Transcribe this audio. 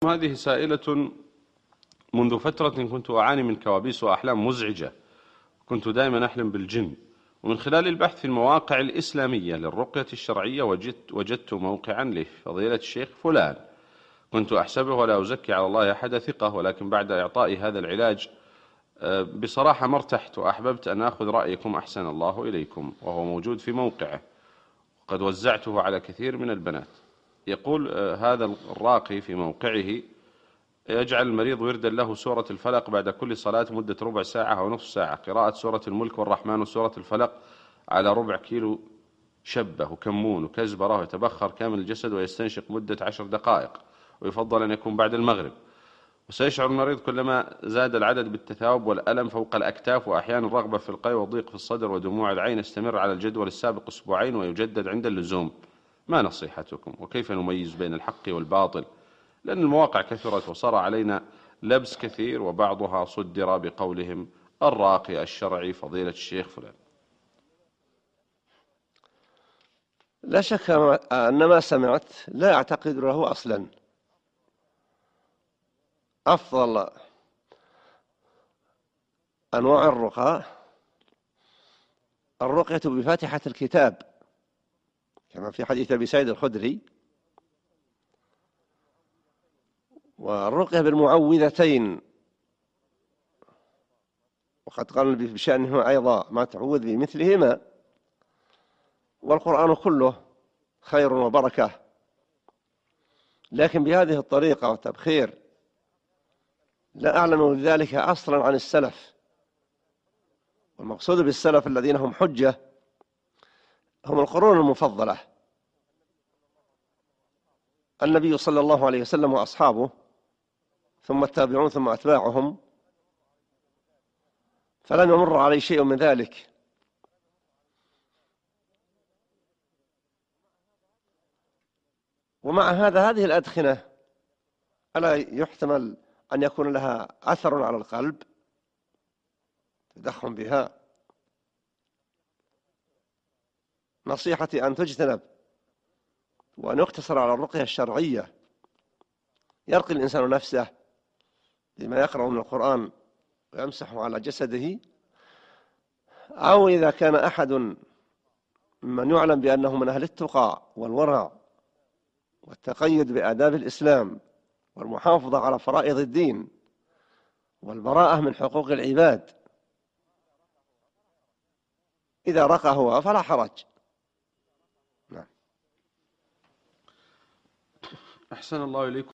هذه سائلة: منذ فترة كنت أعاني من كوابيس وأحلام مزعجة، كنت دائما أحلم بالجن، ومن خلال البحث في المواقع الإسلامية للرقية الشرعية وجدت موقعا لفضيلة الشيخ فلان، كنت أحسبه ولا أزكي على الله أحد ثقة، ولكن بعد إعطائي هذا العلاج بصراحة ما ارتحت، وأحببت أن أخذ رأيكم أحسن الله إليكم، وهو موجود في موقعه وقد وزعته على كثير من البنات. يقول هذا الراقي في موقعه: يجعل المريض وردا له سورة الفلق بعد كل صلاة مدة ربع ساعة أو نصف ساعة، قراءة سورة الملك والرحمن وسورة الفلق على ربع كيلو شبة وكمون وكزبرة، ويتبخر كامل الجسد ويستنشق مدة 10 دقائق، ويفضل أن يكون بعد المغرب. وسيشعر المريض كلما زاد العدد بالتثاؤب والألم فوق الأكتاف، وأحيانا رغبة في القيء وضيق في الصدر ودموع العين، يستمر على الجدول السابق أسبوعين ويجدد عند اللزوم. ما نصيحتكم؟ وكيف نميز بين الحق والباطل؟ لأن المواقع كثرت وصار علينا لبس كثير، وبعضها صدر بقولهم الراقي الشرعي فضيلة الشيخ فلان. لا شك أن ما سمعت لا أعتقد له أصلا. أفضل أنواع الرقية بفاتحة الكتاب، كما في حديث أبي سعيد الخدري، والرقية بالمعوذتين، وقد قال بشأنهما أيضا ما تعوذ بمثلهما، والقرآن كله خير وبركة. لكن بهذه الطريقة والتبخير لا أعلم ذلك أصلا عن السلف. والمقصود بالسلف الذين هم حجة هم القرون المفضلة، النبي صلى الله عليه وسلم وأصحابه، ثم التابعون، ثم أتباعهم، فلم يمر عليه شيء من ذلك. ومع هذا هذه الأدخنة ألا يحتمل أن يكون لها أثر على القلب؟ تدخن بها. نصيحتي أن تجتنب وأن يقتصر على الرقية الشرعية، يرقي الإنسان نفسه بما يقرأ من القرآن ويمسح على جسده، أو إذا كان أحد من يعلم بأنه من أهل التقى والورع والتقيد بآداب الإسلام والمحافظة على فرائض الدين والبراءة من حقوق العباد، إذا رقى هو فلا حرج. أحسن الله إليكم.